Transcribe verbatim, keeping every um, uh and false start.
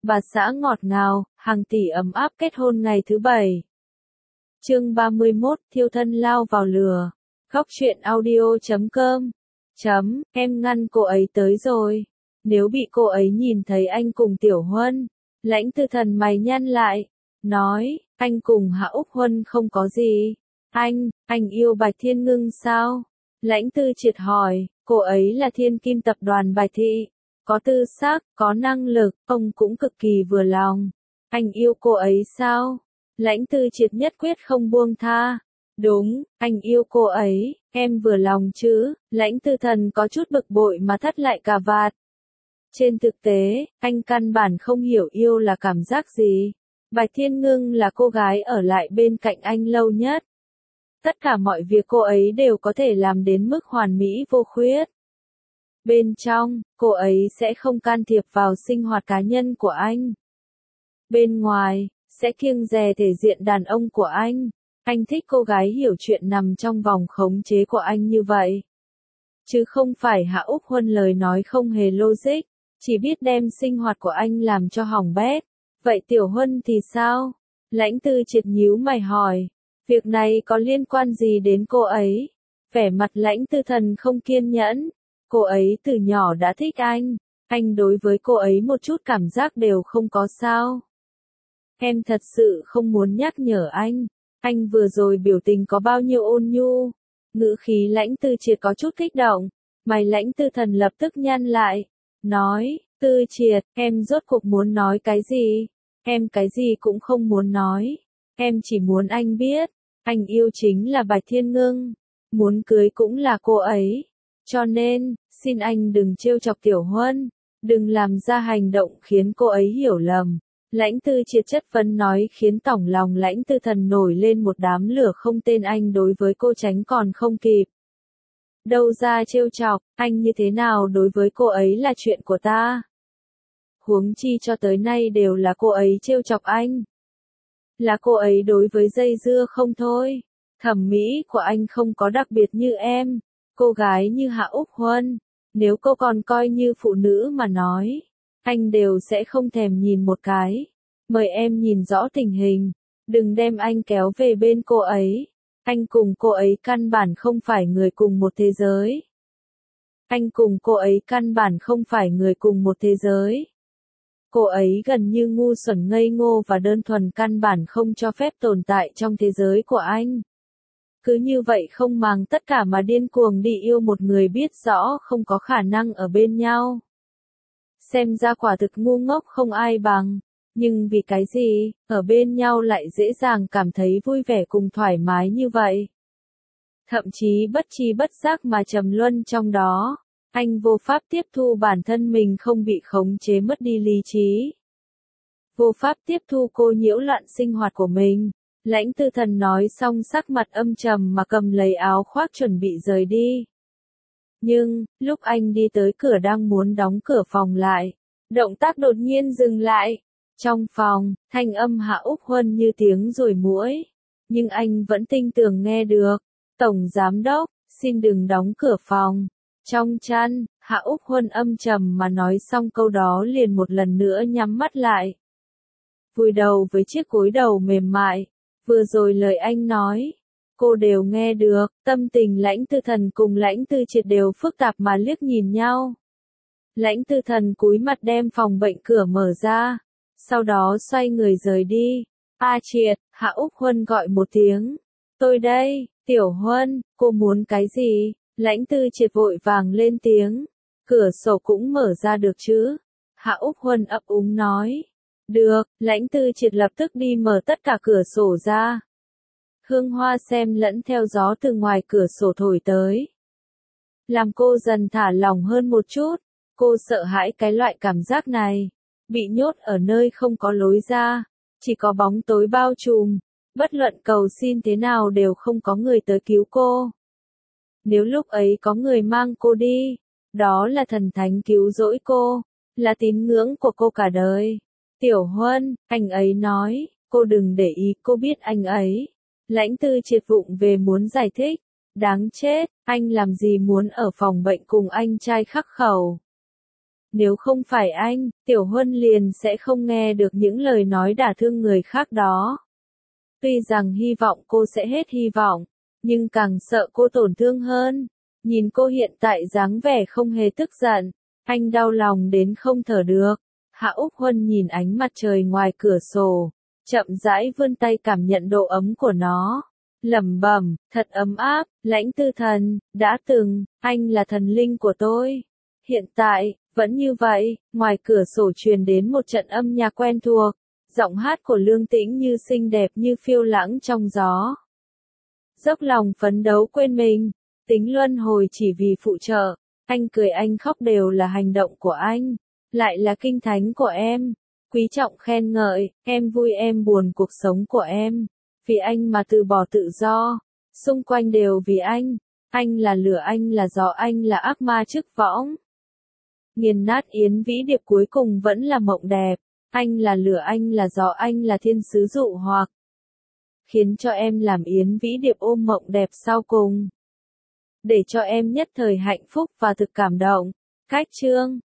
bà xã ngọt ngào, hàng tỷ ấm áp kết hôn ngày thứ bảy. Chương ba mươi mốt, thiêu thân lao vào lửa. Góc truyện audio chấm com. Chấm, em ngăn cô ấy tới rồi. Nếu bị cô ấy nhìn thấy anh cùng Tiểu Huân, Lãnh Tư Thần mày nhăn lại, nói, anh cùng Hạ Úc Huân không có gì. Anh, anh yêu Bạch Thiên Ngưng sao? Lãnh Tư Triệt hỏi, cô ấy là thiên kim tập đoàn Bạch Thị, có tư sắc, có năng lực, ông cũng cực kỳ vừa lòng. Anh yêu cô ấy sao? Lãnh Tư Triệt nhất quyết không buông tha. Đúng, anh yêu cô ấy, em vừa lòng chứ? Lãnh Tư Thần có chút bực bội mà thắt lại cà vạt. Trên thực tế, anh căn bản không hiểu yêu là cảm giác gì. Bạch Thiên Ngưng là cô gái ở lại bên cạnh anh lâu nhất. Tất cả mọi việc cô ấy đều có thể làm đến mức hoàn mỹ vô khuyết. Bên trong, cô ấy sẽ không can thiệp vào sinh hoạt cá nhân của anh. Bên ngoài, sẽ kiêng dè thể diện đàn ông của anh. Anh thích cô gái hiểu chuyện nằm trong vòng khống chế của anh như vậy. Chứ không phải Hạ Úc Huân lời nói không hề logic, chỉ biết đem sinh hoạt của anh làm cho hỏng bét. Vậy Tiểu Huân thì sao? Lãnh Tư Triệt nhíu mày hỏi. Việc này có liên quan gì đến cô ấy? Vẻ mặt Lãnh Tư Thần không kiên nhẫn. Cô ấy từ nhỏ đã thích anh. Anh đối với cô ấy một chút cảm giác đều không có sao. Em thật sự không muốn nhắc nhở anh. Anh vừa rồi biểu tình có bao nhiêu ôn nhu. Ngữ khí Lãnh Tư Triệt có chút kích động. Mày Lãnh Tư Thần lập tức nhăn lại. Nói, Tư Triệt, em rốt cuộc muốn nói cái gì? Em cái gì cũng không muốn nói. Em chỉ muốn anh biết, anh yêu chính là Bạch Thiên Ngưng. Muốn cưới cũng là cô ấy. Cho nên, xin anh đừng trêu chọc Tiểu Huân. Đừng làm ra hành động khiến cô ấy hiểu lầm. Lãnh Tư Triệt chất vấn nói khiến tổng lòng Lãnh Tư Thần nổi lên một đám lửa không tên. Anh đối với cô tránh còn không kịp. Đâu ra trêu chọc, anh như thế nào đối với cô ấy là chuyện của ta. Huống chi cho tới nay đều là cô ấy trêu chọc anh. Là cô ấy đối với dây dưa không thôi. Thẩm mỹ của anh không có đặc biệt như em. Cô gái như Hạ Úc Huân, nếu cô còn coi như phụ nữ mà nói, anh đều sẽ không thèm nhìn một cái. Mời em nhìn rõ tình hình, đừng đem anh kéo về bên cô ấy. Anh cùng cô ấy căn bản không phải người cùng một thế giới. Anh cùng cô ấy căn bản không phải người cùng một thế giới. Cô ấy gần như ngu xuẩn ngây ngô và đơn thuần căn bản không cho phép tồn tại trong thế giới của anh. Cứ như vậy không màng tất cả mà điên cuồng đi yêu một người biết rõ không có khả năng ở bên nhau. Xem ra quả thực ngu ngốc không ai bằng. Nhưng vì cái gì, ở bên nhau lại dễ dàng cảm thấy vui vẻ cùng thoải mái như vậy. Thậm chí bất tri bất giác mà trầm luân trong đó. Anh vô pháp tiếp thu bản thân mình không bị khống chế mất đi lý trí. Vô pháp tiếp thu cô nhiễu loạn sinh hoạt của mình. Lãnh Tư Thần nói xong sắc mặt âm trầm mà cầm lấy áo khoác chuẩn bị rời đi. Nhưng, lúc anh đi tới cửa đang muốn đóng cửa phòng lại, động tác đột nhiên dừng lại. Trong phòng, thanh âm Hạ Úc Huân như tiếng ruồi muỗi. Nhưng anh vẫn tinh tường nghe được. Tổng Giám Đốc, xin đừng đóng cửa phòng. Trong chăn, Hạ Úc Huân âm trầm mà nói xong câu đó liền một lần nữa nhắm mắt lại. Vùi đầu với chiếc gối đầu mềm mại. Vừa rồi lời anh nói, cô đều nghe được. Tâm tình Lãnh Tư Thần cùng Lãnh Tư Triệt đều phức tạp mà liếc nhìn nhau. Lãnh Tư Thần cúi mặt đem phòng bệnh cửa mở ra. Sau đó xoay người rời đi. A Triệt, Hạ Úc Huân gọi một tiếng. Tôi đây, Tiểu Huân, cô muốn cái gì? Lãnh Tư Triệt vội vàng lên tiếng. Cửa sổ cũng mở ra được chứ? Hạ Úc Huân ấp úng nói. Được, Lãnh Tư Triệt lập tức đi mở tất cả cửa sổ ra. Hương hoa xem lẫn theo gió từ ngoài cửa sổ thổi tới. Làm cô dần thả lòng hơn một chút. Cô sợ hãi cái loại cảm giác này. Bị nhốt ở nơi không có lối ra. Chỉ có bóng tối bao trùm. Bất luận cầu xin thế nào đều không có người tới cứu cô. Nếu lúc ấy có người mang cô đi, đó là thần thánh cứu rỗi cô, là tín ngưỡng của cô cả đời. Tiểu Huân, anh ấy nói, cô đừng để ý, cô biết anh ấy. Lãnh Tư Triệt vụng về muốn giải thích. Đáng chết, anh làm gì muốn ở phòng bệnh cùng anh trai khắc khẩu. Nếu không phải anh, Tiểu Huân liền sẽ không nghe được những lời nói đả thương người khác đó. Tuy rằng hy vọng cô sẽ hết hy vọng, nhưng càng sợ cô tổn thương hơn. Nhìn cô hiện tại dáng vẻ không hề tức giận, anh đau lòng đến không thở được. Hạ Úc Huân nhìn ánh mặt trời ngoài cửa sổ, chậm rãi vươn tay cảm nhận độ ấm của nó. Lẩm bẩm, thật ấm áp, Lãnh Tư Thần, đã từng, anh là thần linh của tôi. Hiện tại, vẫn như vậy, ngoài cửa sổ truyền đến một trận âm nhạc quen thuộc, giọng hát của Lương Tĩnh Như xinh đẹp như phiêu lãng trong gió. Dốc lòng phấn đấu quên mình, tính luân hồi chỉ vì phụ trợ, anh cười anh khóc đều là hành động của anh, lại là kinh thánh của em, quý trọng khen ngợi, em vui em buồn cuộc sống của em, vì anh mà từ bỏ tự do, xung quanh đều vì anh, anh là lửa anh là gió anh là ác ma chức võng. Nghiền nát Yến Vĩ Điệp cuối cùng vẫn là mộng đẹp, anh là lửa anh là gió anh là thiên sứ dụ hoặc. Khiến cho em làm Yến Vĩ Điệp ôm mộng đẹp sau cùng. Để cho em nhất thời hạnh phúc và thực cảm động. Cách chương